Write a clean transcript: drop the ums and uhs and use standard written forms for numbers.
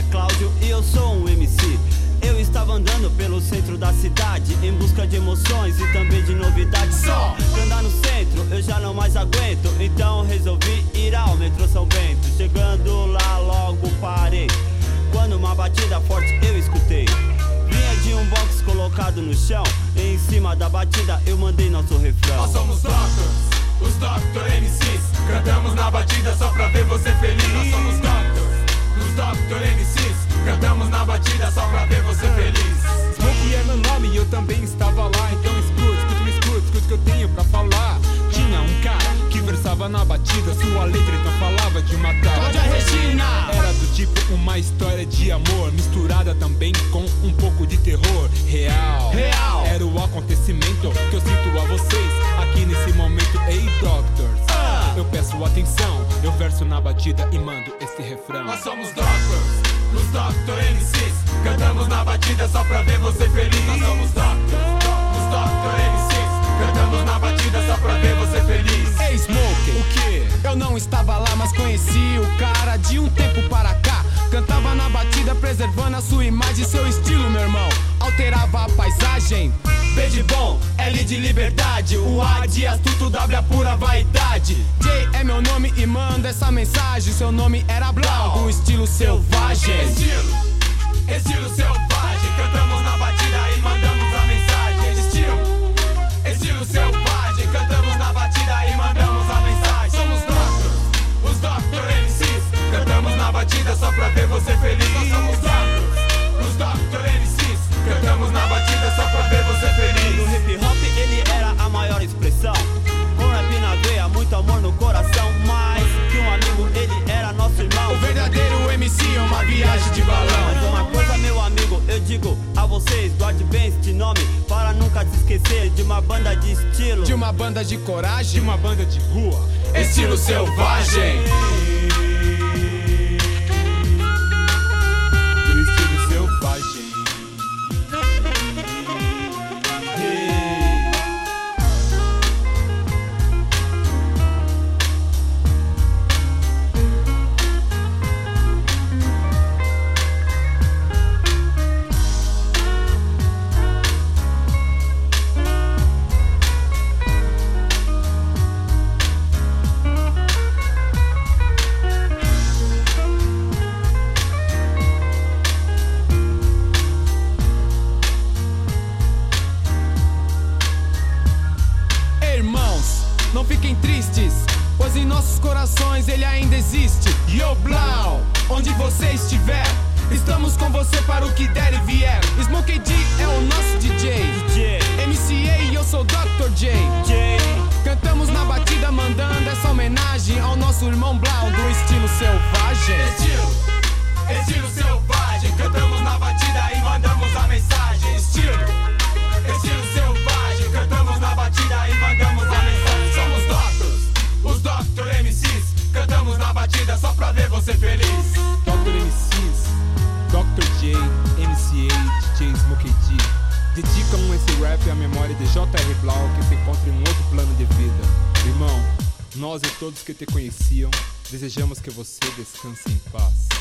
Cláudio e eu sou um MC. Eu estava andando pelo centro da cidade em busca de emoções e também de novidades. Só que andar no centro eu já não mais aguento, então resolvi ir ao metrô São Bento. Chegando lá logo parei, quando uma batida forte eu escutei. Vinha de um box colocado no chão, e em cima da batida eu mandei nosso refrão. Nós somos Doctors, os Doctor MCs. Cantamos na batida só pra ver você feliz. Nós somos Doctors, os Doctor MCs. Cantamos na batida só pra ver você feliz. Smoke é meu nome e eu também estava lá. Então escute o que eu tenho pra falar. Tinha um cara que versava na batida, sua letra então falava de matar. Cláudia Regina! Era do tipo uma história de amor, misturada também com um pouco de terror. Real era o acontecimento que eu sinto a vocês aqui nesse momento. Ei, Doctors, eu peço atenção, eu verso na batida e mando esse refrão. Nós somos Doctors, os Doctor MCs. Cantamos na batida só pra ver você feliz. Nós somos Doctors, os Doctor MCs. Cantamos na batida só pra ver você feliz. Ei, Smoke, o quê? Eu não estava lá, mas conheci o cara de um tempo para cá. Cantava na batida, preservando a sua imagem e seu estilo, meu irmão. Alterava a paisagem. B de bom, L de liberdade, o A de astuto, W a pura vaidade. J é meu nome e manda essa mensagem. Seu nome era Blau, do estilo selvagem. Estilo selvagem. Cantamos na batida e mandamos a mensagem. Estilo selvagem. Cantamos na batida e mandamos a mensagem. Somos Doctors, os Doctor MCs. Cantamos na batida só pra ver você feliz. Nós somos Doctors, os Doctor MCs. Cantamos na batida só pra ver você feliz. No hip hop ele era a maior expressão, com rap na veia, muito amor no coração. Mais que um amigo, ele era nosso irmão. O verdadeiro MC é uma viagem de balão. Mas uma coisa, meu amigo, eu digo a vocês, guarde bem este nome para nunca se esquecer de uma banda de estilo, de uma banda de coragem, de uma banda de rua. Estilo selvagem. Do estilo selvagem. Não fiquem tristes, pois em nossos corações ele ainda existe. Yo Blau, onde você estiver, estamos com você para o que der e vier. Smokey D é o nosso DJ. MCA e eu sou Dr. J. Cantamos na batida mandando essa homenagem ao nosso irmão Blau do estilo selvagem. Estilo selvagem. Cantamos na batida e mandamos a mensagem. Estilo selvagem. Cantamos na batida e mandamos a mensagem. Somos Doctors, os Doctor MCs. Cantamos na batida só pra ver você feliz. Doctor MCs, Dr. J, MCA, DJ Smokey D dedicam esse rap à memória de J.R. Blau, que se encontra em um outro plano de vida. Irmão, nós e todos que te conheciam desejamos que você descanse em paz.